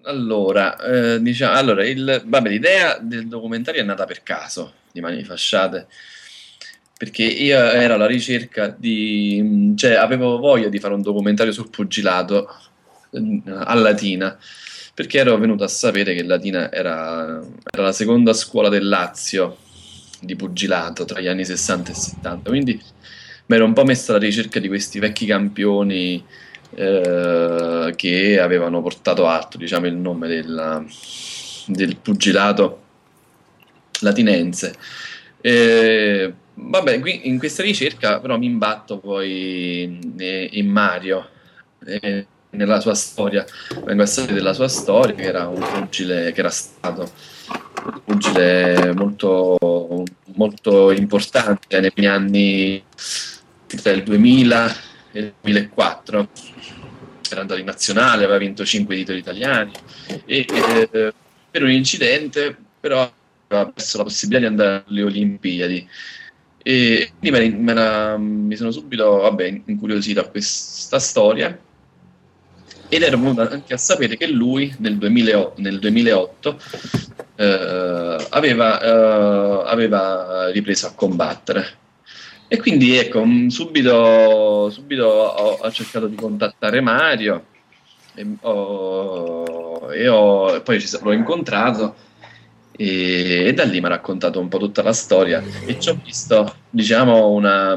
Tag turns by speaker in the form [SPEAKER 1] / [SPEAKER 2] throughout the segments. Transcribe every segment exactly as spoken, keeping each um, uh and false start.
[SPEAKER 1] allora, eh, diciamo, allora il, vabbè, l'idea del documentario è nata per caso di Mani Fasciate, perché io ero alla ricerca di, cioè avevo voglia di fare un documentario sul pugilato eh, a Latina, perché ero venuto a sapere che Latina era, era la seconda scuola del Lazio di pugilato tra gli anni sessanta e settanta, quindi mi ero un po' messo alla ricerca di questi vecchi campioni eh, che avevano portato alto, diciamo, il nome della- del pugilato latinense. Eh, vabbè, qui in questa ricerca però mi imbatto poi in, in Mario, eh, nella sua storia, vengo a sapere della sua storia, che era un pugile, che era stato un pugile molto, molto importante negli anni tra il duemila e il duemilaquattro. Era andato in nazionale, aveva vinto cinque titoli italiani e eh, per un incidente però aveva perso la possibilità di andare alle Olimpiadi. E quindi me, me la- mi sono subito, vabbè, incuriosito a questa storia ed ero venuto anche a sapere che lui nel duemilaotto, nel duemilaotto eh, aveva, eh, aveva ripreso a combattere. E quindi ecco, mh, subito, subito ho, ho cercato di contattare Mario e, ho- e ho- e poi ci so- l'ho incontrato e, e da lì mi ha raccontato un po' tutta la storia e ci ho visto, diciamo, una...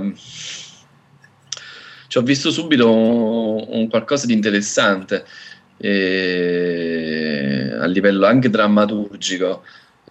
[SPEAKER 1] ci ho visto subito un, un qualcosa di interessante eh, a livello anche drammaturgico.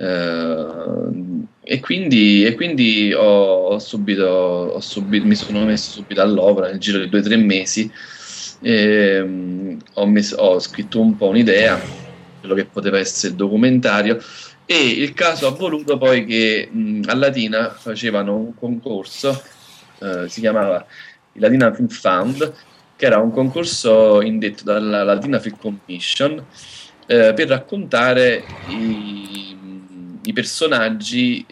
[SPEAKER 1] Eh, e quindi, e quindi ho, ho subito, ho subito, mi sono messo subito all'opera nel giro di due o tre mesi. E, mm, ho, messo- ho scritto un po' un'idea, quello che poteva essere il documentario, e il caso ha voluto poi che mh, a Latina facevano un concorso, eh, si chiamava il Latina Film Fund, che era un concorso indetto dalla Latina Film Commission eh, per raccontare i, i personaggi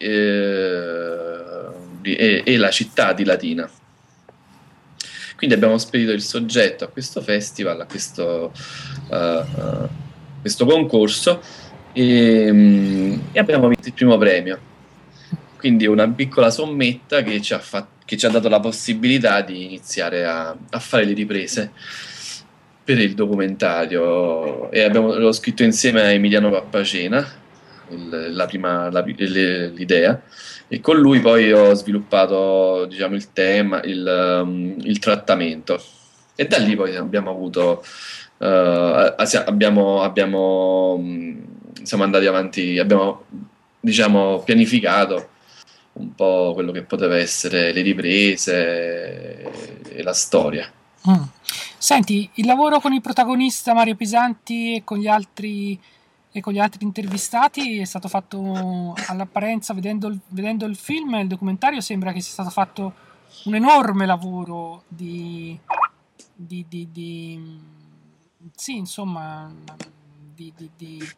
[SPEAKER 1] eh, di- e, e la città di Latina. Quindi abbiamo spedito il soggetto a questo festival, a questo, uh, uh, questo concorso e, mm, e abbiamo vinto il primo premio. Quindi una piccola sommetta che ci ha, fa- che ci ha dato la possibilità di iniziare a, a fare le riprese per il documentario. E abbiamo, l'ho scritto insieme a Emiliano Pappacena, il- la prima, la- le- l'idea, e con lui poi ho sviluppato, diciamo, il tema, il, um, il trattamento. E da lì poi abbiamo avuto, eh, abbiamo, abbiamo, mh, siamo andati avanti, abbiamo, diciamo, pianificato un po' quello che poteva essere le riprese e la storia.
[SPEAKER 2] Mm. Senti, il lavoro con il protagonista Mario Pisanti e con gli altri e con gli altri intervistati è stato fatto all'apparenza, vedendo il, vedendo il film e il documentario, sembra che sia stato fatto un enorme lavoro di, di, di, di sì, insomma, di, di, di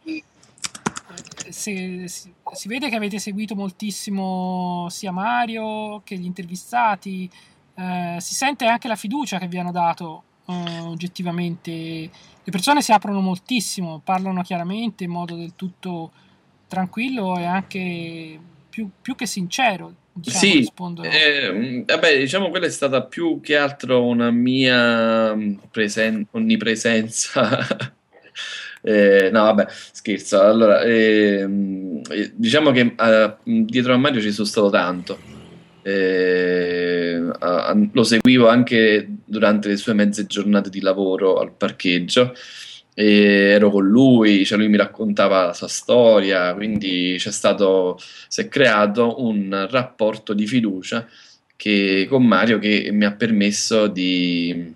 [SPEAKER 2] eh, se- si, si vede che avete seguito moltissimo sia Mario che gli intervistati, eh, si sente anche la fiducia che vi hanno dato, eh, oggettivamente. Le persone si aprono moltissimo, parlano chiaramente in modo del tutto tranquillo e anche più, più che sincero, diciamo,
[SPEAKER 1] Sì,
[SPEAKER 2] rispondono.
[SPEAKER 1] eh, vabbè, diciamo quella è stata più che altro una mia mm, presen- onnipresenza. Eh, no, vabbè, scherzo. Allora, ehm, eh, diciamo che eh, dietro a Mario ci sono stato tanto. Eh, a- lo seguivo anche durante le sue mezze giornate di lavoro al parcheggio. E ero con lui, cioè lui mi raccontava la sua storia, quindi c'è stato si è creato un rapporto di fiducia che- con Mario che mi ha permesso di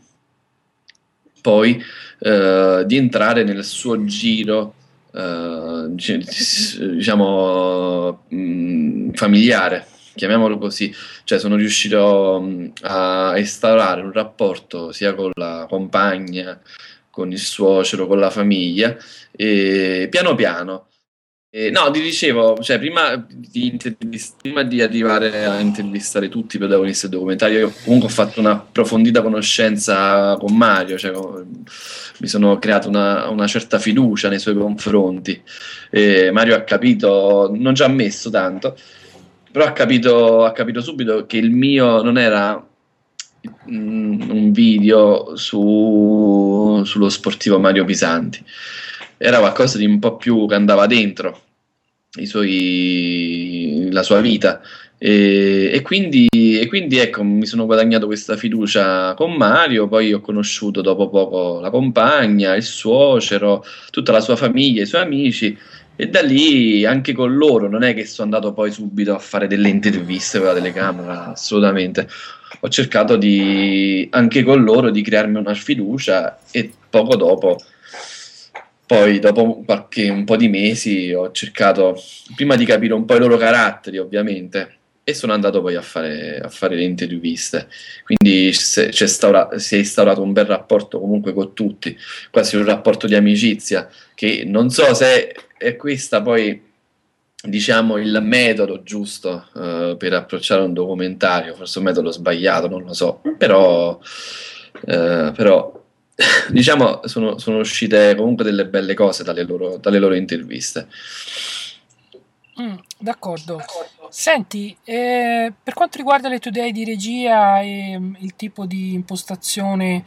[SPEAKER 1] poi eh, di entrare nel suo giro, eh, dic- diciamo, mh, familiare, chiamiamolo così. Cioè sono riuscito mh, a instaurare un rapporto sia con la compagna, con il suocero, con la famiglia, e piano piano Eh, no, ti dicevo, cioè, prima di, intervist- prima di arrivare a intervistare tutti i protagonisti del documentario, io comunque ho fatto un'approfondita conoscenza con Mario, cioè, con- mi sono creato una, una certa fiducia nei suoi confronti. Eh, Mario ha capito, non ci ha messo tanto, però ha capito, ha capito subito che il mio non era mm, un video su- sullo sportivo Mario Pisanti, era qualcosa di un po' più che andava dentro i suoi, la sua vita. E, e quindi, e quindi ecco, mi sono guadagnato questa fiducia con Mario. Poi ho conosciuto dopo poco la compagna, il suocero, tutta la sua famiglia, i suoi amici. E da lì anche con loro non è che sono andato poi subito a fare delle interviste con la telecamera, assolutamente. Ho cercato di anche con loro di crearmi una fiducia e poco dopo, poi dopo qualche un po' di mesi ho cercato prima di capire un po' i loro caratteri, ovviamente, e sono andato poi a fare, a fare le interviste. Quindi c'è, c'è staura- si è instaurato un bel rapporto comunque con tutti, quasi un rapporto di amicizia, che non so se è questa poi, diciamo, il metodo giusto eh, per approcciare un documentario, forse un metodo sbagliato, non lo so, però, eh, però diciamo sono, sono uscite comunque delle belle cose dalle loro, dalle loro interviste.
[SPEAKER 2] Mm, d'accordo. Senti, eh, per quanto riguarda le tue idee di regia e mm, il tipo di impostazione,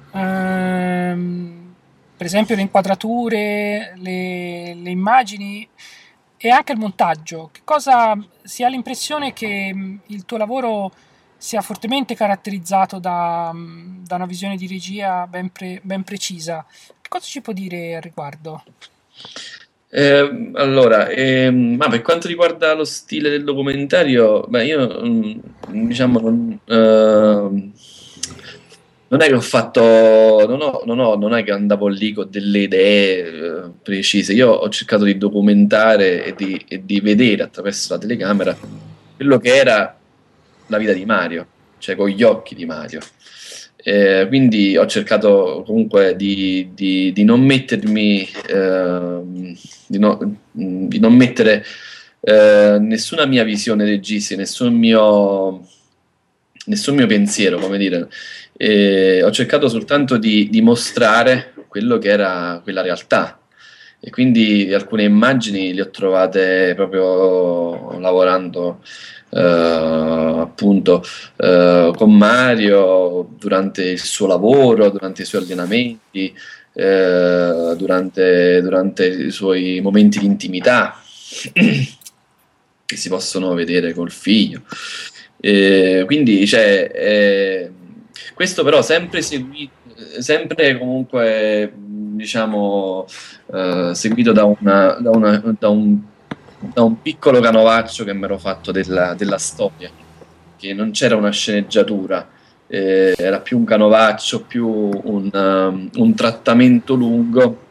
[SPEAKER 2] ehm, per esempio le inquadrature, le, le immagini e anche il montaggio, che cosa si ha l'impressione che mm, il tuo lavoro sia fortemente caratterizzato da, mm, da una visione di regia ben, pre- ben precisa. Che cosa ci può dire al riguardo?
[SPEAKER 1] Eh, allora, ehm, ma per quanto riguarda lo stile del documentario, beh, io mm, diciamo non, ehm, non è che ho fatto, non ho, non ho- non è che andavo lì con delle idee eh, precise. Io ho cercato di documentare e di, e di vedere attraverso la telecamera quello che era la vita di Mario, cioè con gli occhi di Mario. Eh, quindi ho cercato comunque di, di- di non mettermi, ehm, di, no- di non mettere eh, nessuna mia visione registica, nessun mio, nessun mio pensiero, come dire. Eh, ho cercato soltanto di, di mostrare quello che era quella realtà. E quindi alcune immagini le ho trovate proprio lavorando eh, appunto eh, con Mario durante il suo lavoro, durante i suoi allenamenti, eh, durante, durante i suoi momenti di intimità che si possono vedere col figlio. Eh, quindi cioè, eh, questo però sempre seguito, sempre comunque diciamo eh, seguito da, una, da, una, da, un, da un piccolo canovaccio che mi ero fatto della, della storia, che non c'era una sceneggiatura, eh, era più un canovaccio, più un, um, un trattamento lungo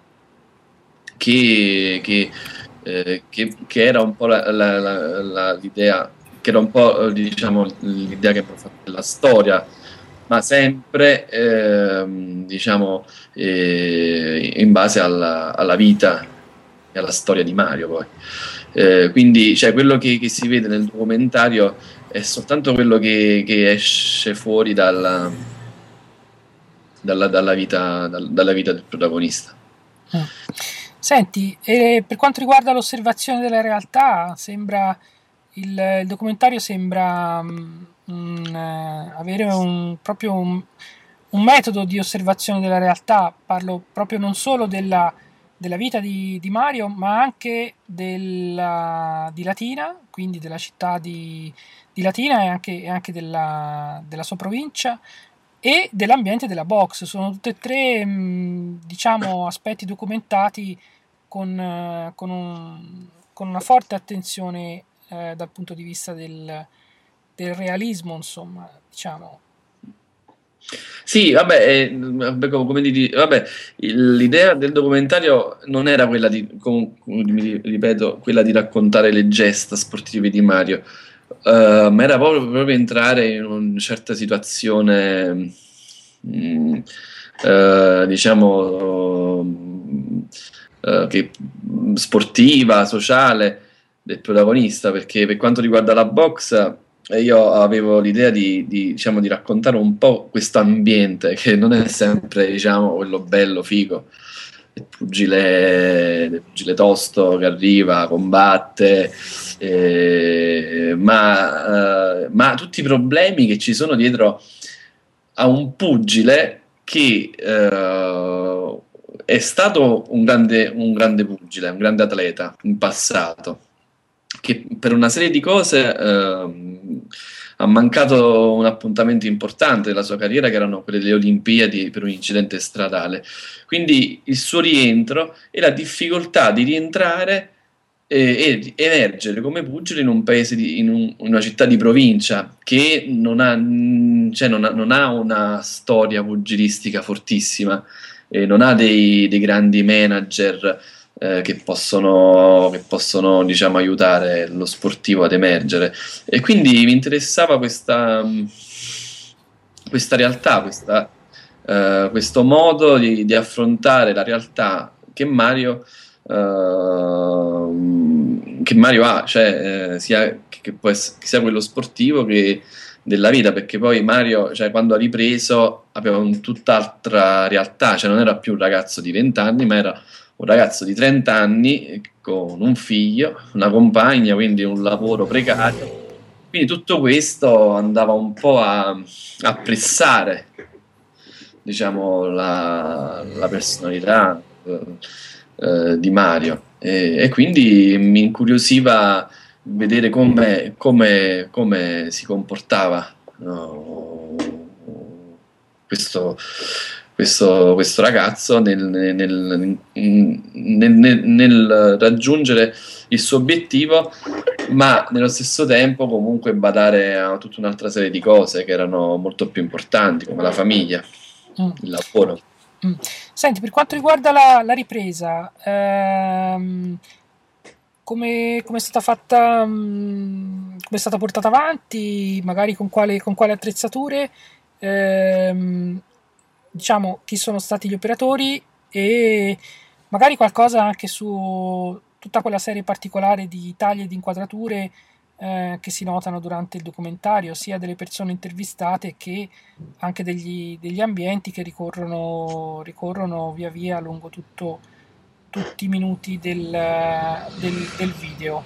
[SPEAKER 1] che, che, eh, che, che era un po' la, la, la, la, l'idea, che era un po' eh, diciamo l'idea che mi ho fatto della storia, ma sempre ehm, diciamo eh, in base alla, alla vita e alla storia di Mario poi. Eh, quindi cioè, quello che, che si vede nel documentario è soltanto quello che, che esce fuori dalla, dalla, dalla vita, dal- dalla vita del protagonista.
[SPEAKER 2] Mm. Senti, e per quanto riguarda l'osservazione della realtà, sembra il, il documentario sembra mm, un, eh, avere un, proprio un, un metodo di osservazione della realtà. Parlo proprio non solo della, della vita di, di Mario, ma anche della, di Latina, quindi della città di, di Latina e anche, e anche della, della sua provincia e dell'ambiente della box. Sono tutte e tre, mh, diciamo, aspetti documentati con, eh, con, un- con una forte attenzione eh, dal punto di vista del, del realismo, insomma, diciamo.
[SPEAKER 1] Sì, vabbè, eh, vabbè, come come di- vabbè, il- l'idea del documentario non era quella di, com- mi ripeto, quella di raccontare le gesta sportive di Mario, eh, ma era proprio, proprio entrare in una certa situazione, mm, eh, diciamo, eh, che sportiva, sociale del protagonista, perché per quanto riguarda la box io avevo l'idea di, di, diciamo, di raccontare un po' questo ambiente che non è sempre, diciamo, quello bello, figo, il pugile, il pugile tosto che arriva, combatte, eh, ma, eh, ma tutti i problemi che ci sono dietro a un pugile che eh, è stato un grande, un grande pugile, un grande atleta in passato, che per una serie di cose eh, ha mancato un appuntamento importante della sua carriera, che erano quelle delle Olimpiadi, per un incidente stradale. Quindi il suo rientro e la difficoltà di rientrare e, e emergere come pugile in un paese, di, in, un, in una città di provincia che non ha, cioè non ha, non ha una storia pugilistica fortissima, e non ha dei, dei grandi manager eh, che possono, che possono diciamo, aiutare lo sportivo ad emergere. E quindi mi interessava questa, questa realtà, questa, eh, questo modo di, di affrontare la realtà che Mario, eh, che Mario ha, cioè eh, sia, che, può essere, che sia quello sportivo che della vita, perché poi Mario, cioè, quando ha ripreso aveva un tutt'altra realtà, cioè non era più un ragazzo di venti anni, ma era un ragazzo di trenta anni con un figlio, una compagna, quindi un lavoro precario. Quindi tutto questo andava un po' a, a pressare, diciamo, la, la personalità eh, eh, di Mario, e, e quindi mi incuriosiva vedere come, come, come si comportava, no, questo, questo, questo ragazzo nel, nel, nel, nel, nel raggiungere il suo obiettivo, ma nello stesso tempo comunque badare a tutta un'altra serie di cose che erano molto più importanti, come la famiglia, mm. il lavoro.
[SPEAKER 2] Mm. Senti, per quanto riguarda la, la ripresa, ehm, come, come è stata fatta, come è stata portata avanti, magari con quale, con quale attrezzature, ehm, diciamo, chi sono stati gli operatori, e magari qualcosa anche su tutta quella serie particolare di tagli e di inquadrature eh, che si notano durante il documentario, sia delle persone intervistate che anche degli, degli ambienti che ricorrono, ricorrono via via lungo tutto, tutti i minuti del, del, del video.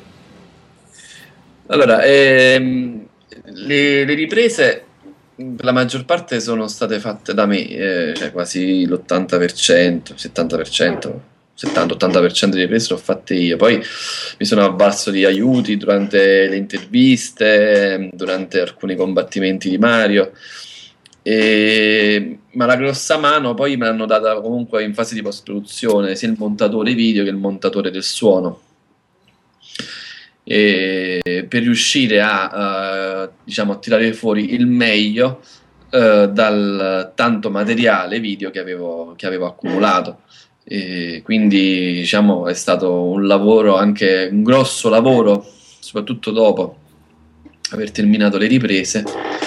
[SPEAKER 1] Allora, ehm, le, le riprese per la maggior parte sono state fatte da me, eh, cioè quasi l'ottanta per cento, settanta per cento, settanta ottanta per cento delle riprese l'ho fatte io. Poi mi sono avvalso di aiuti durante le interviste, durante alcuni combattimenti di Mario, e, ma la grossa mano poi me l'hanno data comunque in fase di post-produzione sia il montatore video che il montatore del suono, e per riuscire a, uh, diciamo, a tirare fuori il meglio uh, dal tanto materiale video che avevo, che avevo accumulato. E quindi diciamo è stato un lavoro, anche un grosso lavoro, soprattutto dopo aver terminato le riprese,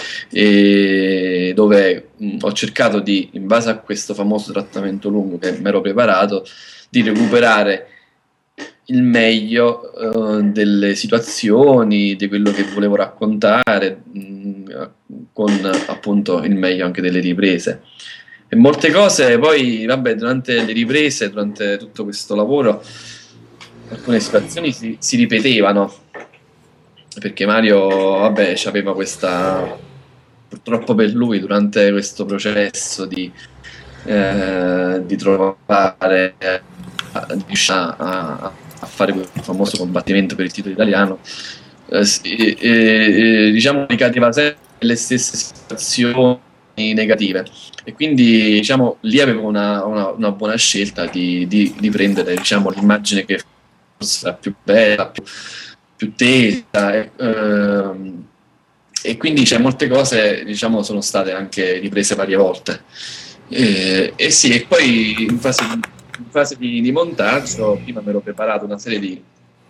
[SPEAKER 1] e dove mh, ho cercato di, in base a questo famoso trattamento lungo che mi ero preparato, di recuperare il meglio uh, delle situazioni, di quello che volevo raccontare, mh, con appunto il meglio anche delle riprese. E molte cose poi, vabbè, durante le riprese, durante tutto questo lavoro, alcune situazioni si, si ripetevano, perché Mario, vabbè, aveva questa, purtroppo per lui, durante questo processo di, eh, di trovare, eh, di riuscire a, a, a fare quel famoso combattimento per il titolo italiano, eh, e, e, diciamo, ricadeva sempre le stesse situazioni negative, e quindi diciamo lì avevo una, una, una buona scelta di, di, di prendere, diciamo, l'immagine che forse era più bella, più, più tesa, e, ehm, e quindi cioè, molte cose, diciamo, sono state anche riprese varie volte, e, e sì, e poi in fase, di, in fase di, di montaggio prima mi ero preparato una serie di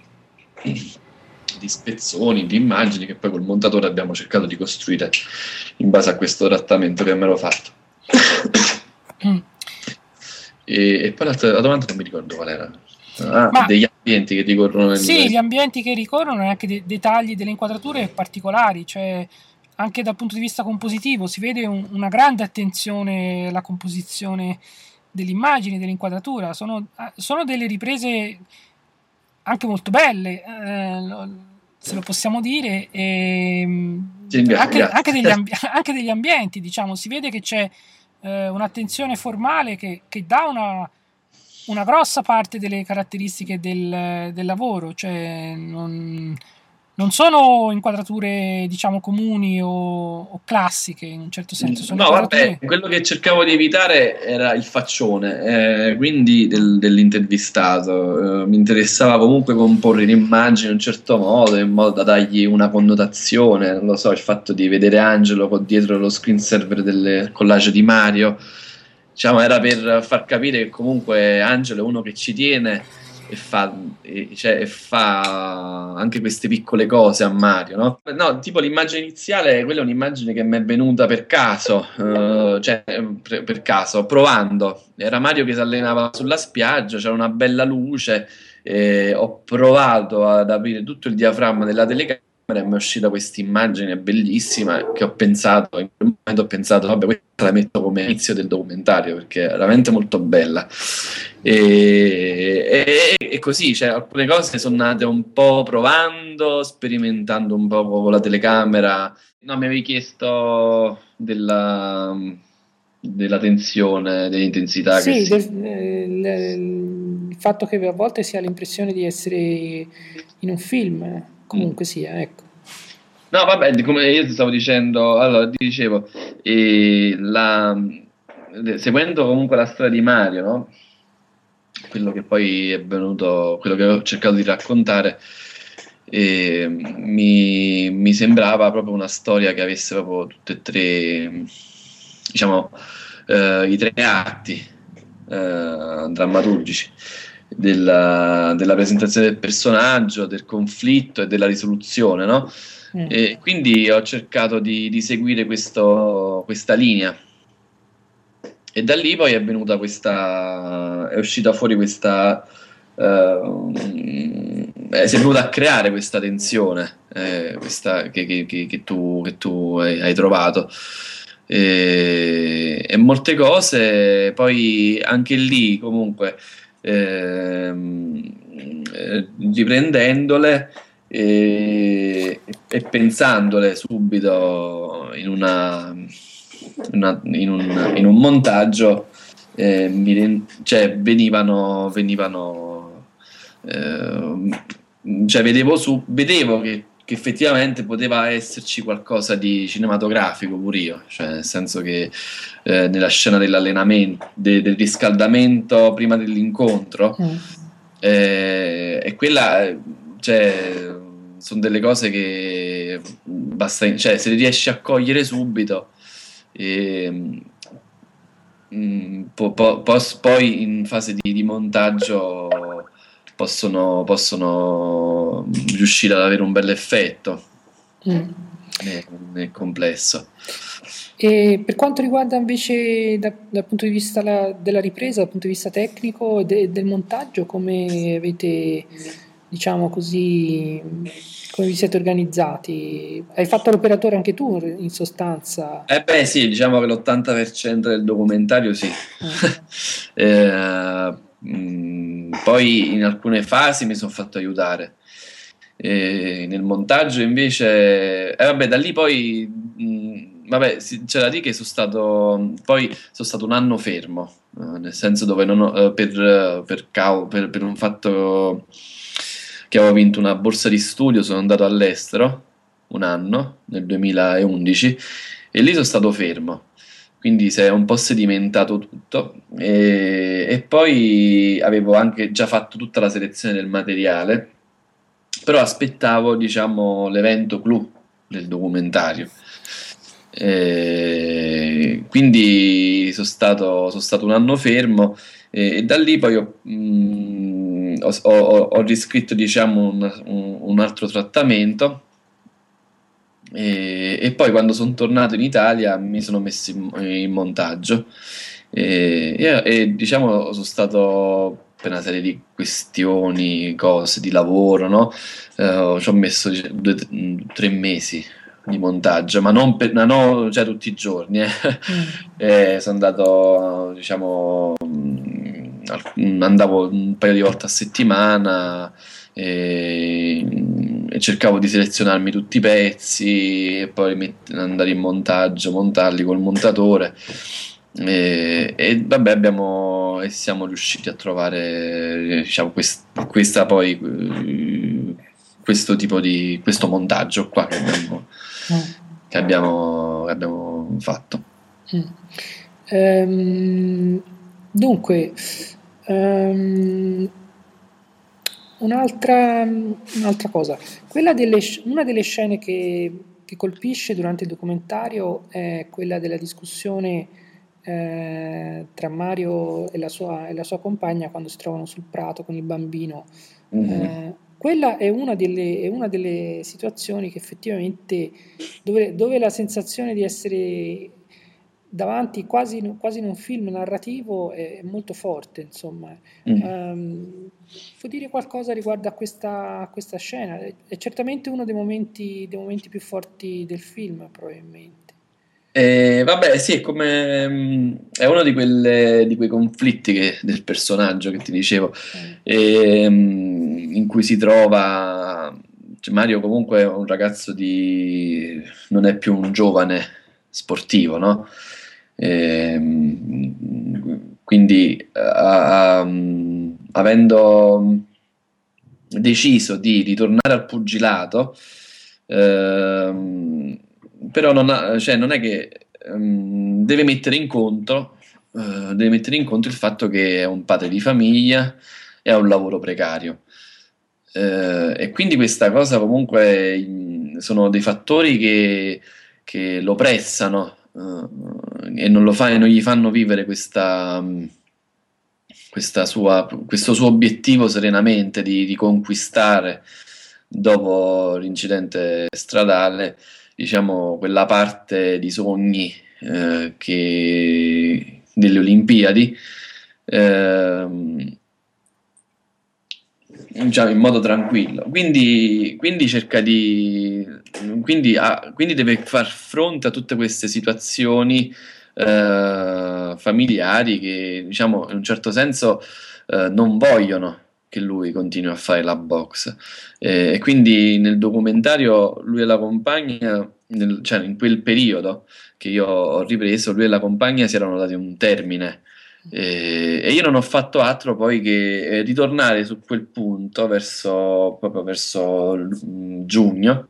[SPEAKER 1] di spezzoni, di immagini che poi col montatore abbiamo cercato di costruire in base a questo trattamento che mi ero fatto.
[SPEAKER 2] Mm.
[SPEAKER 1] E, e poi l'altra la domanda non mi ricordo qual era. Ah,
[SPEAKER 2] Ma
[SPEAKER 1] degli ambienti che ricorrono nel...
[SPEAKER 2] sì, gli ambienti che ricorrono e anche dei dettagli delle inquadrature particolari, cioè anche dal punto di vista compositivo si vede un- una grande attenzione alla composizione delle immagini, dell'inquadratura. Sono, ah, sono delle riprese anche molto belle, eh, lo- se lo possiamo dire, e mm,
[SPEAKER 1] Ti
[SPEAKER 2] anche,
[SPEAKER 1] ringrazio.
[SPEAKER 2] anche degli ambi- anche degli ambienti, diciamo, si vede che c'è eh, un'attenzione formale che, che dà una, una grossa parte delle caratteristiche del, del lavoro, cioè non, non sono inquadrature, diciamo, comuni o, o classiche in un certo senso, sono
[SPEAKER 1] No, vabbè,
[SPEAKER 2] inquadrature.
[SPEAKER 1] quello che cercavo di evitare era il faccione, eh, quindi del- dell'intervistato. Eh, mi interessava comunque comporre l'immagine in un certo modo, in modo da dargli una connotazione. Non lo so, il fatto di vedere Angelo con dietro lo screensaver del collage di Mario, diciamo, era per far capire che comunque Angelo è uno che ci tiene e fa, e, cioè, e fa anche queste piccole cose a Mario, no? No, tipo l'immagine iniziale, quella è un'immagine che mi è venuta per caso, eh, cioè per, per caso, provando. Era Mario che si allenava sulla spiaggia, c'era una bella luce, e ho provato ad aprire tutto il diaframma della telecamera e mi è uscita questa immagine bellissima che ho pensato, in quel momento ho pensato, vabbè, questa la metto come inizio del documentario perché è veramente molto bella. E, e- e così, cioè, alcune cose sono nate un po' provando, sperimentando un po' con la telecamera. No, mi avevi chiesto della, della tensione, dell'intensità che
[SPEAKER 2] Sì,
[SPEAKER 1] si...
[SPEAKER 2] del- il, il fatto che a volte si ha l'impressione di essere in un film, comunque sia, ecco.
[SPEAKER 1] No, vabbè, di- come io ti stavo dicendo, allora ti dicevo, eh, la- seguendo comunque la storia di Mario, no? Quello che poi è venuto, quello che ho cercato di raccontare, eh, mi, mi sembrava proprio una storia che avesse proprio tutte e tre, diciamo, eh, i tre atti eh, drammaturgici della, della presentazione del personaggio, del conflitto e della risoluzione, no?
[SPEAKER 2] Mm.
[SPEAKER 1] E quindi ho cercato di, di seguire questo, questa linea. E da lì poi è venuta questa, è uscita fuori questa, eh, eh, si è venuta a creare questa tensione, eh, questa, che, che- che- che tu, che tu hai, hai trovato. E, e molte cose, poi anche lì comunque, ehm, eh, riprendendole e, e pensandole subito in una, una- in un, in un montaggio, eh, mi ren- cioè venivano, venivano eh, cioè vedevo, su, vedevo che, che effettivamente poteva esserci qualcosa di cinematografico pure io, cioè nel senso che eh, nella scena dell'allenamento, de- del riscaldamento prima dell'incontro,
[SPEAKER 2] Mm.
[SPEAKER 1] eh, e quella, eh, cioè, sono delle cose che basta, cioè, se le riesci a cogliere subito, e, mm, po- po- pos- poi in fase di, di montaggio possono, possono riuscire ad avere un bel effetto
[SPEAKER 2] Mm.
[SPEAKER 1] nel, nel complesso.
[SPEAKER 2] E per quanto riguarda invece da- dal punto di vista la- della ripresa, dal punto di vista tecnico e de- del montaggio, come avete, diciamo così, come vi siete organizzati? Hai fatto l'operatore anche tu, in sostanza?
[SPEAKER 1] Eh beh sì, diciamo che l'ottanta per cento del documentario sì.
[SPEAKER 2] Mm.
[SPEAKER 1] Eh, mh, poi in alcune fasi mi sono fatto aiutare. E nel montaggio invece, eh, vabbè, da lì poi, mh, vabbè, sì, c'è da dire che sono stato, poi sono stato un anno fermo, eh, nel senso dove non ho, eh, per, eh, per, cau- per- per un fatto che avevo vinto una borsa di studio, sono andato all'estero un anno, nel duemilaundici, e lì sono stato fermo. Quindi si è un po' sedimentato tutto e, e poi avevo anche già fatto tutta la selezione del materiale, però aspettavo, diciamo, l'evento clou del documentario. E quindi sono stato, sono stato un anno fermo e, e da lì poi ho, mh, ho, ho- ho riscritto, diciamo, un, un- un altro trattamento e, e poi quando sono tornato in Italia mi sono messo in, in montaggio E, e- e, diciamo sono stato per una serie di questioni, cose di lavoro, no? Eh, ci ho messo dic- due, tre mesi di montaggio, ma non, per, ma no, cioè, tutti i giorni. eh.
[SPEAKER 2] Mm.
[SPEAKER 1] E sono andato, diciamo, mh, al- andavo un paio di volte a settimana e, e cercavo di selezionarmi tutti i pezzi e poi met- andare in montaggio, montarli col montatore. E, e vabbè, abbiamo e siamo riusciti a trovare, diciamo, quest- questa poi eh, questo tipo di questo montaggio qua che abbiamo,
[SPEAKER 2] Mm.
[SPEAKER 1] che abbiamo, che abbiamo fatto.
[SPEAKER 2] Mm. Ehm, dunque, ehm, un'altra, un'altra cosa, quella delle sc- una delle scene che, che colpisce durante il documentario è quella della discussione eh, tra Mario e la sua, e la sua compagna quando si trovano sul prato con il bambino.
[SPEAKER 1] Mhm.
[SPEAKER 2] Eh, quella è una delle, è una delle situazioni che effettivamente dove, dove la sensazione di essere davanti quasi, quasi in un film narrativo è, è molto forte, insomma.
[SPEAKER 1] Mm.
[SPEAKER 2] Ehm, puoi dire qualcosa riguardo a questa, a questa scena? È, è certamente uno dei momenti, dei momenti più forti del film, probabilmente.
[SPEAKER 1] E vabbè, sì, è come mh, è uno di, quelle, di quei conflitti che- del personaggio che ti dicevo,
[SPEAKER 2] Mm,
[SPEAKER 1] e, mh, in cui si trova. Cioè, Mario comunque è un ragazzo di non è più un giovane sportivo, no? E, mh, quindi eh, ha- mh, avendo deciso di ritornare al pugilato, ehm, però non, ha- cioè, non è che ehm, deve mettere in conto, eh, deve mettere in conto il fatto che è un padre di famiglia e ha un lavoro precario. Eh, e quindi questa cosa comunque mh, sono dei fattori che, che lo pressano eh, e non lo fa, e non gli fanno vivere questa, mh, questa sua, questo suo obiettivo serenamente di, di conquistare dopo l'incidente stradale, diciamo, quella parte di sogni eh, che, delle Olimpiadi, ehm, diciamo, in modo tranquillo. Quindi, quindi cerca di. Quindi, ha- quindi deve far fronte a tutte queste situazioni eh, familiari che, diciamo, in un certo senso eh, non vogliono che lui continui a fare la box. Eh, e quindi nel documentario lui e la compagna, nel- cioè in quel periodo che io ho ripreso, lui e la compagna si erano dati un termine. E, e io non ho fatto altro poi che eh, ritornare su quel punto verso, proprio verso mm, giugno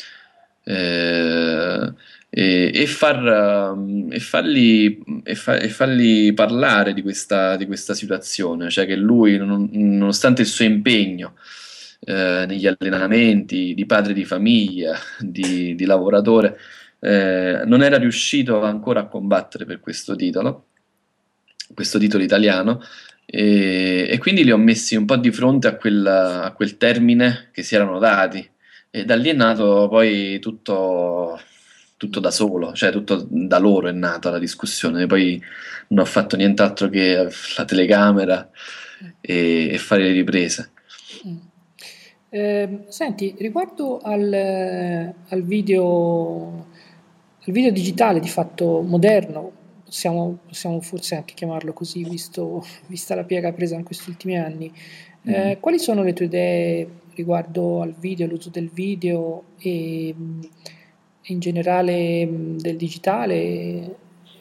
[SPEAKER 1] eh, e, e far, um, e farli, e, fa- e farli parlare di questa, di questa situazione, cioè che lui, non- nonostante il suo impegno eh, negli allenamenti, di padre di famiglia, di, di lavoratore, eh, non era riuscito ancora a combattere per questo titolo, questo titolo italiano, e, e quindi li ho messi un po' di fronte a quel, a quel termine che si erano dati, e da lì è nato poi tutto, tutto da solo, cioè tutto da loro è nata la discussione, poi non ho fatto nient'altro che la telecamera e, e fare le riprese.
[SPEAKER 2] mm. Eh, senti, riguardo al, eh, al video, al video digitale di fatto moderno, possiamo, possiamo forse anche chiamarlo così, visto, vista la piega presa in questi ultimi anni,
[SPEAKER 1] Mhm.
[SPEAKER 2] eh, quali sono le tue idee riguardo al video, all'uso del video e mh, in generale mh, del digitale?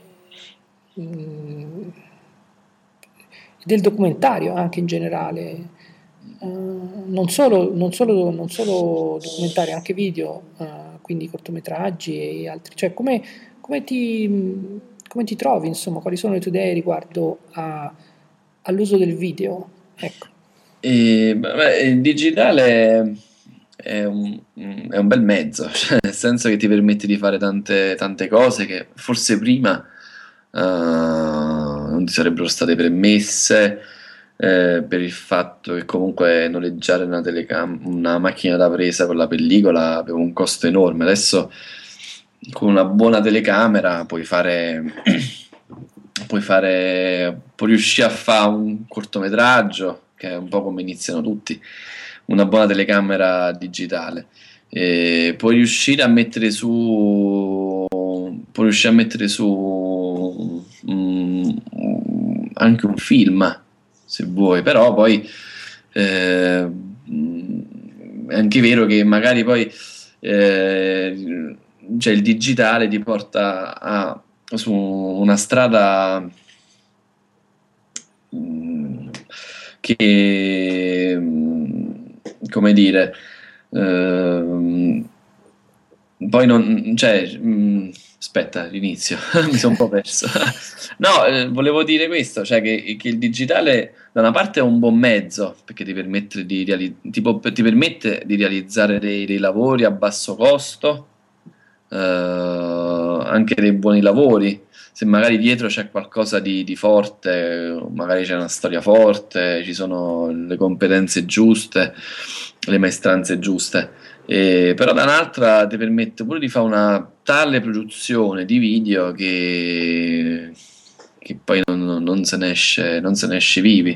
[SPEAKER 2] mh, del documentario anche in generale, eh, non solo, non solo, non solo documentari, anche video, eh, quindi cortometraggi e altri. Cioè, come, come ti, come ti trovi, insomma, quali sono le tue idee riguardo a- all'uso del video? Ecco.
[SPEAKER 1] E, beh, il digitale è un, è un bel mezzo, cioè, nel senso che ti permette di fare tante, tante cose che forse prima eh, non ti sarebbero state permesse eh, per il fatto che comunque noleggiare una, telecam- una macchina da presa con la pellicola aveva un costo enorme. Adesso con una buona telecamera puoi fare puoi fare, puoi riuscire a fare un cortometraggio, che è un po' come iniziano tutti, una buona telecamera digitale. E puoi riuscire a mettere su, puoi riuscire a mettere su mm, anche un film, se vuoi, però poi eh, mm, è anche vero che magari poi eh, cioè il digitale ti porta a, su una strada mh, che, mh, come dire, ehm, poi non, cioè, mh, aspetta, l'inizio, mi sono un po' perso. No, eh, volevo dire questo, cioè che, che il digitale da una parte è un buon mezzo, perché ti permette di, reali- ti può- ti permette di realizzare dei, dei lavori a basso costo, eh, anche dei buoni lavori. Se magari dietro c'è qualcosa di, di forte, magari c'è una storia forte, ci sono le competenze giuste, le maestranze giuste. E, però da un'altra ti permette pure di fare una tale produzione di video che, che poi non, non se ne esce, non se ne esce vivi.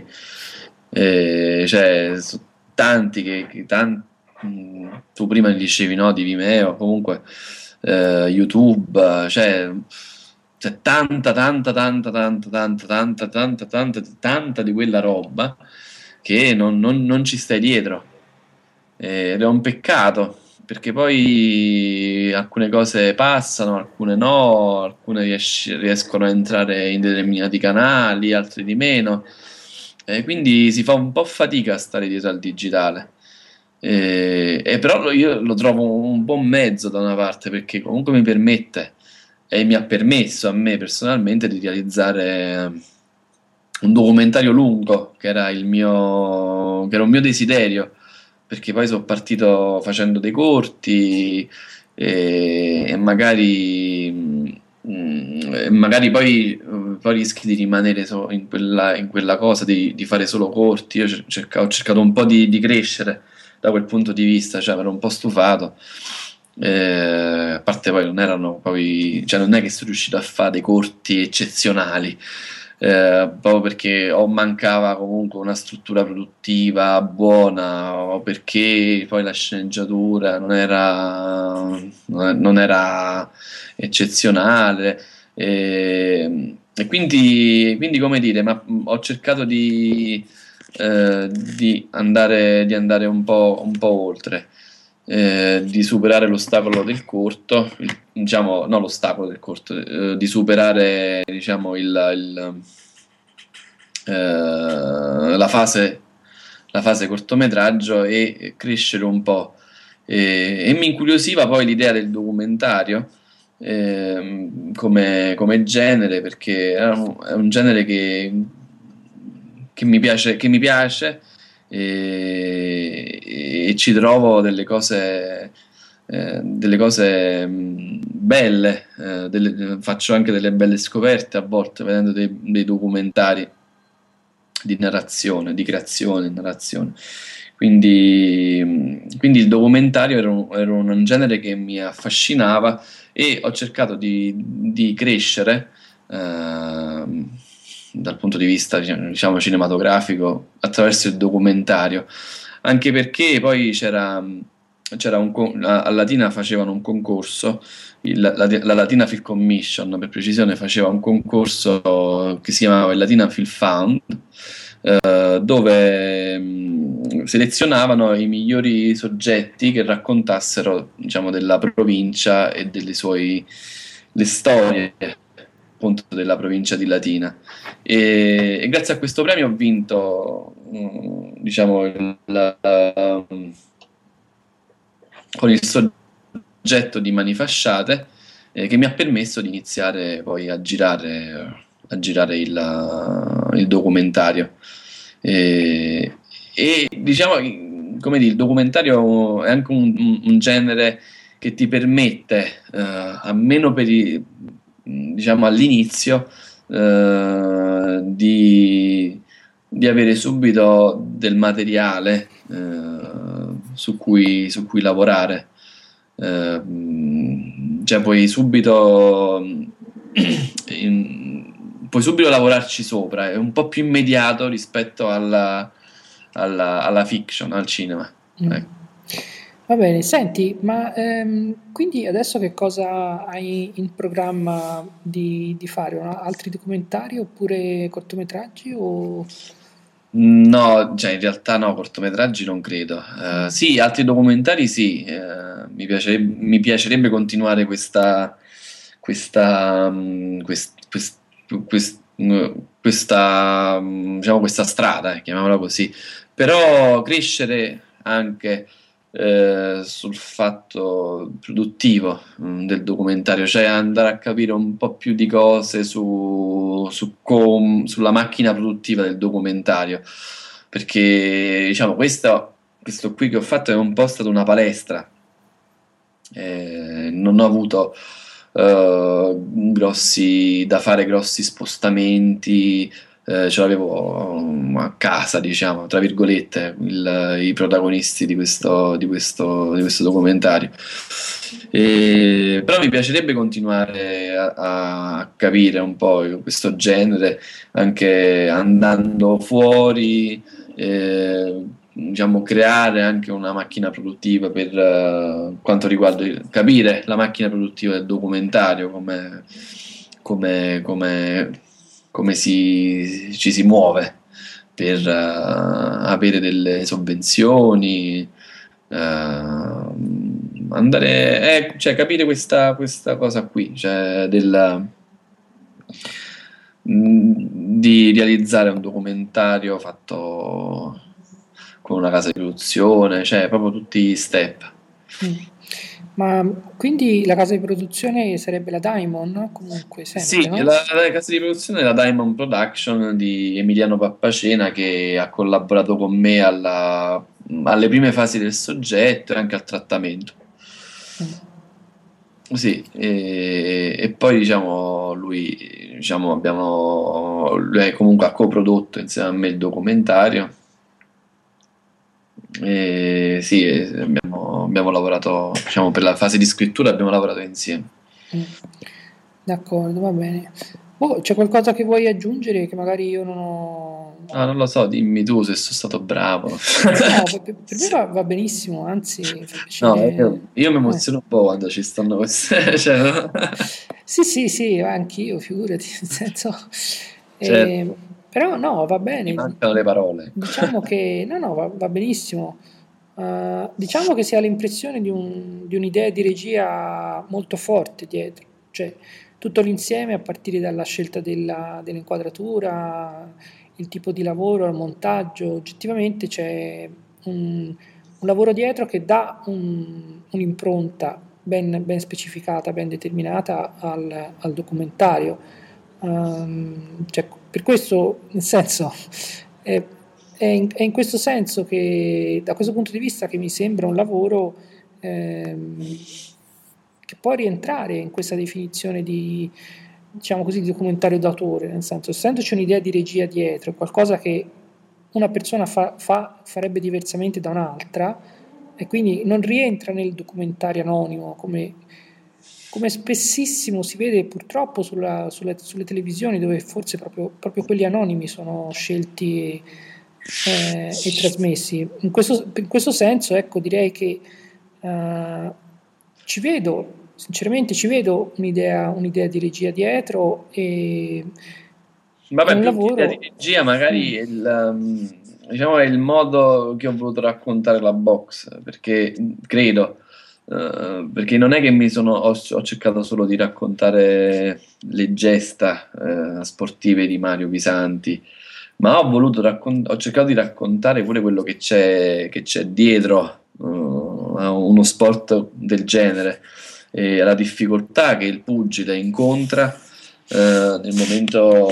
[SPEAKER 1] E, cioè, su tanti che, che tan- mh, tu prima dicevi no, di Vimeo, comunque eh, YouTube, cioè c'è tanta, tanta, tanta, tanta, tanta, tanta, tanta, tanta, tanta di quella roba che non, non- non ci stai dietro. Eh, Ed è un peccato, perché poi alcune cose passano, alcune no, alcune riesci- riescono a entrare in determinati canali, altre di meno. Eh, quindi si fa un po' fatica a stare dietro al digitale. Eh, e però lo- io lo trovo un buon mezzo da una parte, perché comunque mi permette e mi ha permesso a me personalmente di realizzare un documentario lungo, che era il mio, che era un mio desiderio, perché poi sono partito facendo dei corti e, e magari, mm, e magari poi, eh, poi rischi di rimanere so- in quella, in quella cosa, di, di fare solo corti. Io cer- cerca- ho cercato un po' di, di crescere da quel punto di vista, cioè mi ero un po' stufato. Eh, a parte poi non erano poi, cioè non è che sono riuscito a fare dei corti eccezionali, eh, proprio perché o mancava comunque una struttura produttiva buona, o perché poi la sceneggiatura non era, non era eccezionale. E, e quindi, quindi, come dire, ma ho cercato di, eh, di andare, di andare un po', un po' oltre, eh, di superare l'ostacolo del corto, il- diciamo, no, l'ostacolo del corto, eh, di superare, diciamo, il, il, eh, la fase, la fase cortometraggio e crescere un po'. E, e mi incuriosiva poi l'idea del documentario, ehm, come, come genere, perché è un, è un genere che, che mi piace, che mi piace e, e ci trovo delle cose, eh, delle cose mh, belle, eh, delle- faccio anche delle belle scoperte a volte vedendo dei, dei documentari di narrazione, di creazione, narrazione. Quindi, mh, quindi il documentario era un, era un genere che mi affascinava e ho cercato di, di crescere ehm, dal punto di vista diciamo diciamo, cinematografico attraverso il documentario, anche perché poi c'era, c'era un, co- a a Latina facevano un concorso, il- la, la Latina Film Commission per precisione faceva un concorso che si chiamava il Latina Film Fund, eh, dove mh, selezionavano i migliori soggetti che raccontassero, diciamo, della provincia e delle sue le storie appunto della provincia di Latina. E, e grazie a questo premio ho vinto, mh, diciamo, il, la- con il soggetto di Manifasciate, eh, che mi ha permesso di iniziare poi a girare, a girare il, il documentario. E, e, diciamo, come dire, il documentario è anche un, un- un genere che ti permette, eh, almeno per i- diciamo all'inizio, eh, di, di avere subito del materiale eh, su cui, su cui lavorare. Eh, cioè puoi subito in- puoi puoi subito lavorarci sopra, è un po' più immediato rispetto alla, alla, alla fiction, al cinema.
[SPEAKER 2] Mm.
[SPEAKER 1] Ecco.
[SPEAKER 2] Va bene, senti, ma ehm, quindi adesso che cosa hai in programma di, di fare? Una- altri documentari oppure cortometraggi? O...
[SPEAKER 1] No, cioè in realtà no, cortometraggi non credo. Eh,
[SPEAKER 2] Mm.
[SPEAKER 1] sì, altri documentari sì, eh, mi piacerebbe, mi piacerebbe continuare questa, questa, mm, quest- quest- quest- mm, questa, mm, diciamo, questa strada, eh, chiamiamola così, però crescere anche eh, sul fatto produttivo mm, del documentario, cioè andare a capire un po' più di cose su, su com- sulla macchina produttiva del documentario, perché diciamo questo, questo qui che ho fatto è un po' stata una palestra. Eh, non ho avuto eh, grossi da fare grossi spostamenti, eh, ce l'avevo um, a casa, diciamo, tra virgolette, il- i protagonisti di questo, di questo, di questo documentario. E- però mi piacerebbe continuare a, a capire un po' questo genere, anche andando fuori, eh, diciamo, creare anche una macchina produttiva per eh, quanto riguarda il- capire la macchina produttiva del documentario, come, come, come, come si, ci si muove per eh, avere delle sovvenzioni, eh, andare, eh, cioè capire questa, questa cosa qui, cioè del, mh, di realizzare un documentario fatto con una casa di produzione, cioè proprio tutti gli step.
[SPEAKER 2] Mm. Ma quindi la casa di produzione sarebbe la Diamond, no? Comunque, sempre,
[SPEAKER 1] Sì,
[SPEAKER 2] no?
[SPEAKER 1] la, la casa di produzione è la Diamond Production di Emiliano Pappacena, che ha collaborato con me alla- alle prime fasi del soggetto e anche al trattamento.
[SPEAKER 2] Mm.
[SPEAKER 1] Sì, e, e poi diciamo lui, diciamo, abbiamo, lui è comunque ha coprodotto insieme a me il documentario. E sì, e abbiamo, abbiamo lavorato, diciamo, per la fase di scrittura abbiamo lavorato insieme.
[SPEAKER 2] Mm. D'accordo, va bene. Oh, c'è qualcosa che vuoi aggiungere che magari io non ho...
[SPEAKER 1] Ah, non lo so, dimmi tu se sono stato bravo.
[SPEAKER 2] No, per, per me va, va benissimo, anzi, fa
[SPEAKER 1] No,
[SPEAKER 2] piacere.
[SPEAKER 1] io, io mi
[SPEAKER 2] Eh.
[SPEAKER 1] emoziono un po' quando ci stanno queste, cioè, no?
[SPEAKER 2] Sì, sì, sì, anch'io, figurati, nel senso...
[SPEAKER 1] Certo,
[SPEAKER 2] eh, però no, va
[SPEAKER 1] mi
[SPEAKER 2] bene.
[SPEAKER 1] mancano le parole.
[SPEAKER 2] Diciamo che... No, no, va, va benissimo. Uh, diciamo che si ha l'impressione di, un- di un'idea di regia molto forte dietro, cioè tutto l'insieme a partire dalla scelta della- dell'inquadratura, il tipo di lavoro, il montaggio, oggettivamente c'è un, un lavoro dietro che dà un- un'impronta ben, ben specificata, ben determinata al, al documentario. Um, cioè, per questo, nel senso, è, è in, è in questo senso che, da questo punto di vista, che mi sembra un lavoro ehm, che può rientrare in questa definizione di, diciamo così, di documentario d'autore, nel senso, essendoci un'idea di regia dietro, qualcosa che una persona fa, fa- farebbe diversamente da un'altra, e quindi non rientra nel documentario anonimo come, come spessissimo si vede purtroppo sulla- sulle, sulle televisioni, dove forse proprio, proprio quelli anonimi sono scelti e, e trasmessi. In questo, in questo senso, ecco, direi che eh, ci vedo, sinceramente ci vedo un'idea, un'idea di regia dietro e, e
[SPEAKER 1] Vabbè,
[SPEAKER 2] un
[SPEAKER 1] più che idea di
[SPEAKER 2] lavoro...
[SPEAKER 1] regia,
[SPEAKER 2] Mm,
[SPEAKER 1] magari è il, um, diciamo, è il modo che ho voluto raccontare la box, perché credo, eh, perché non è che mi sono, ho, ho cercato solo di raccontare le gesta eh, sportive di Mario Pisanti, ma ho voluto raccon- ho cercato di raccontare pure quello che c'è, che c'è dietro eh, a uno sport del genere, e la difficoltà che il pugile incontra eh, nel momento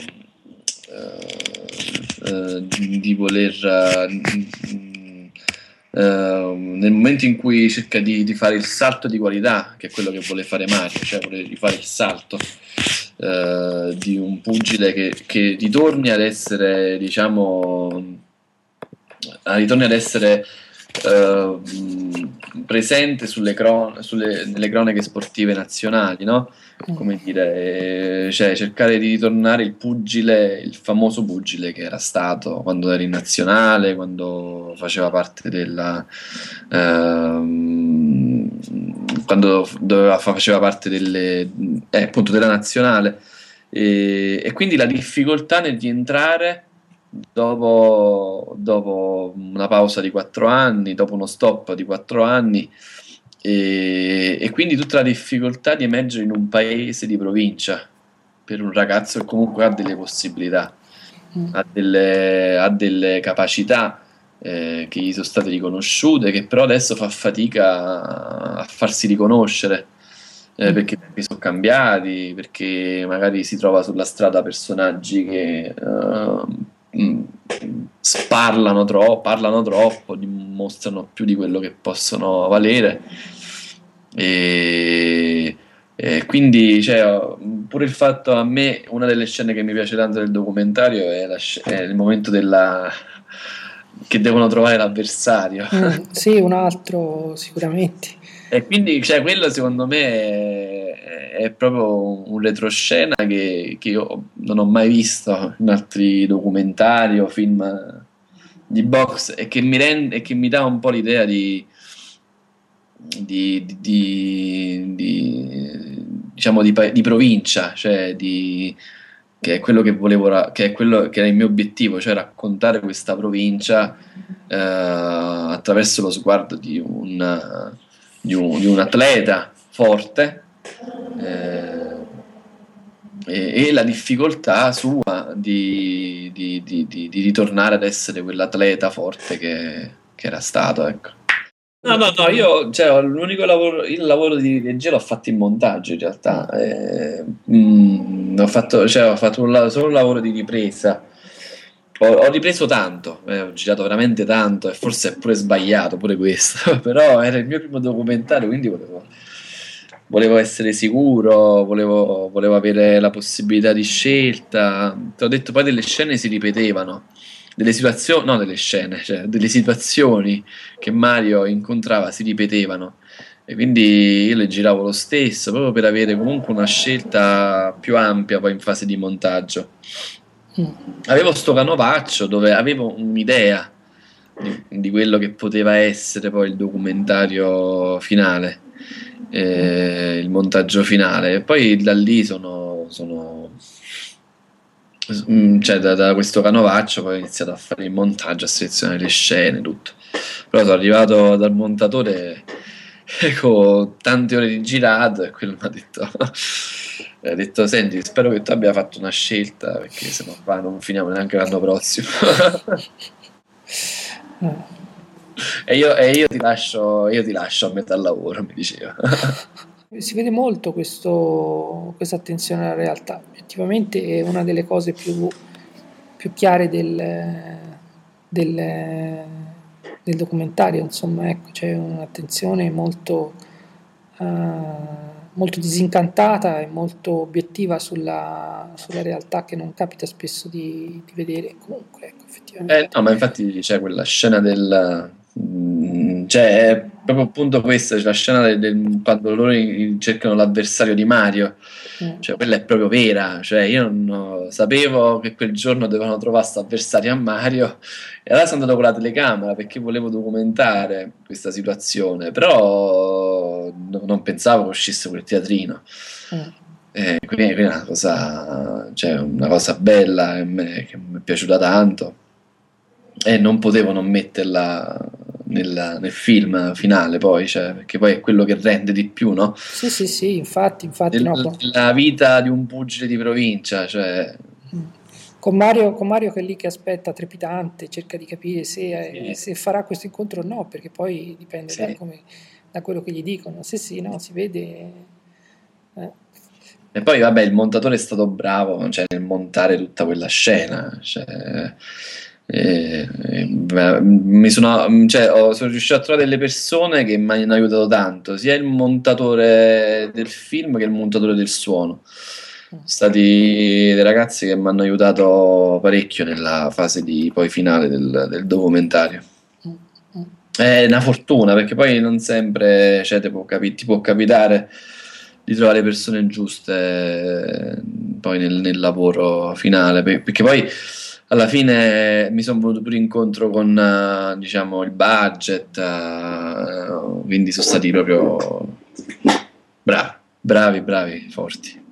[SPEAKER 1] eh, eh, di voler eh, eh, nel momento in cui cerca di, di fare il salto di qualità, che è quello che vuole fare Mario, cioè vuole rifare il salto eh, di un pugile che, che ritorni ad essere, diciamo, ritorni ad essere eh, presente sulle, cron- sulle nelle cronache sportive nazionali, no? Come dire, eh, cioè cercare di ritornare il pugile, il famoso pugile che era stato quando era in nazionale, quando faceva parte della ehm, quando doveva, faceva parte delle, eh, appunto della nazionale, e, e quindi la difficoltà nel rientrare dopo, dopo una pausa di quattro anni, dopo uno stop di quattro anni, e, e quindi tutta la difficoltà di emergere in un paese di provincia per un ragazzo che comunque ha delle possibilità, ha delle, ha delle capacità eh, che gli sono state riconosciute, che però adesso fa fatica a, a farsi riconoscere. Eh, perché, perché sono cambiati, perché magari si trova sulla strada personaggi che uh, mh, sparlano troppo, parlano troppo, dimostrano più di quello che possono valere, e, e quindi cioè, pure il fatto, a me una delle scene che mi piace tanto del documentario è, la sc- è il momento della che devono trovare l'avversario.
[SPEAKER 2] Mm, sì, un altro sicuramente.
[SPEAKER 1] E quindi, cioè, quello secondo me è, è proprio un retroscena che, che io non ho mai visto in altri documentari o film di box, e che mi rende, e che mi dà un po' l'idea di, di, di, di- di- diciamo di, pa- di provincia, cioè di, che è quello che volevo, ra- che è quello che era il mio obiettivo, cioè raccontare questa provincia eh, attraverso lo sguardo di un, di un, di un atleta forte, eh, e, e la difficoltà sua di, di, di, di, di ritornare ad essere quell'atleta forte che, che era stato, ecco. No, no, no, io cioè, l'unico lavoro, il lavoro di regia l'ho fatto in montaggio in realtà. Eh, mm, ho fatto, cioè, ho fatto un, la- solo un lavoro di ripresa. Ho, ho ripreso tanto, eh, ho girato veramente tanto, e forse è pure sbagliato pure questo, però era il mio primo documentario, quindi volevo, volevo essere sicuro, volevo, volevo avere la possibilità di scelta. Ti ho detto, poi delle scene si ripetevano, delle situazioni, no, delle scene, cioè delle situazioni che Mario incontrava si ripetevano, e quindi io le giravo lo stesso proprio per avere comunque una scelta più ampia poi in fase di montaggio. Avevo sto canovaccio dove avevo un'idea di, di quello che poteva essere poi il documentario finale, eh, il montaggio finale, e poi da lì sono, sono mm, cioè da, da questo canovaccio poi ho iniziato a fare il montaggio, a selezionare le scene, tutto. Però sono arrivato dal montatore con tante ore di girato, e quello mi ha detto, ha detto: senti, spero che tu abbia fatto una scelta, perché se no qua non finiamo neanche l'anno prossimo. e, io, e io ti lascio io ti lascio a metà lavoro, mi diceva.
[SPEAKER 2] Si vede molto questo, questa attenzione alla realtà. Effettivamente è una delle cose più, più chiare del, del, del documentario, insomma, ecco, c'è un'attenzione molto, uh, molto disincantata e molto obiettiva sulla, sulla realtà, che non capita spesso di, di vedere. Comunque, ecco, effettivamente.
[SPEAKER 1] Eh, no, ma infatti c'è quella scena del... mm, cioè è proprio appunto questa, cioè la scena del, del- quando loro in- cercano l'avversario di Mario,
[SPEAKER 2] Mm.
[SPEAKER 1] cioè quella è proprio vera, cioè io non sapevo che quel giorno dovevano trovare questo avversario a Mario, e allora sono andato con la telecamera perché volevo documentare questa situazione, però no- non pensavo che uscisse quel teatrino.
[SPEAKER 2] Mm.
[SPEAKER 1] Eh, quindi, quindi è una cosa, cioè, una cosa bella, che me- che mi è piaciuta tanto, e non potevo non metterla nel, nel film finale, poi, cioè, perché poi è quello che rende di più, no?
[SPEAKER 2] Sì, sì, sì, infatti, infatti,
[SPEAKER 1] Del-
[SPEAKER 2] no, con,
[SPEAKER 1] della vita di un pugile di provincia, cioè,
[SPEAKER 2] con Mario, con Mario che è lì che aspetta trepidante, cerca di capire se,
[SPEAKER 1] sì,
[SPEAKER 2] eh, se farà questo incontro o no, perché poi dipende da,
[SPEAKER 1] sì.
[SPEAKER 2] come, da quello che gli dicono. Sì, sì, no, si vede. eh.
[SPEAKER 1] E poi, vabbè, il montatore è stato bravo, cioè, nel montare tutta quella scena. Cioè, eh, eh, beh, mi sono, cioè, ho- sono riuscito a trovare delle persone che mi hanno aiutato tanto, sia il montatore del film che il montatore del suono. Sono stati dei ragazzi che mi hanno aiutato parecchio nella fase di, poi finale del, del documentario.
[SPEAKER 2] Mm, mm.
[SPEAKER 1] È una fortuna, perché poi non sempre, cioè, ti può, capi- ti può capitare di trovare persone giuste eh, poi nel, nel lavoro finale, per- perché poi alla fine mi sono venuto pure incontro con eh, diciamo il budget, eh, quindi sono stati proprio bravi, bravi, bravi, forti.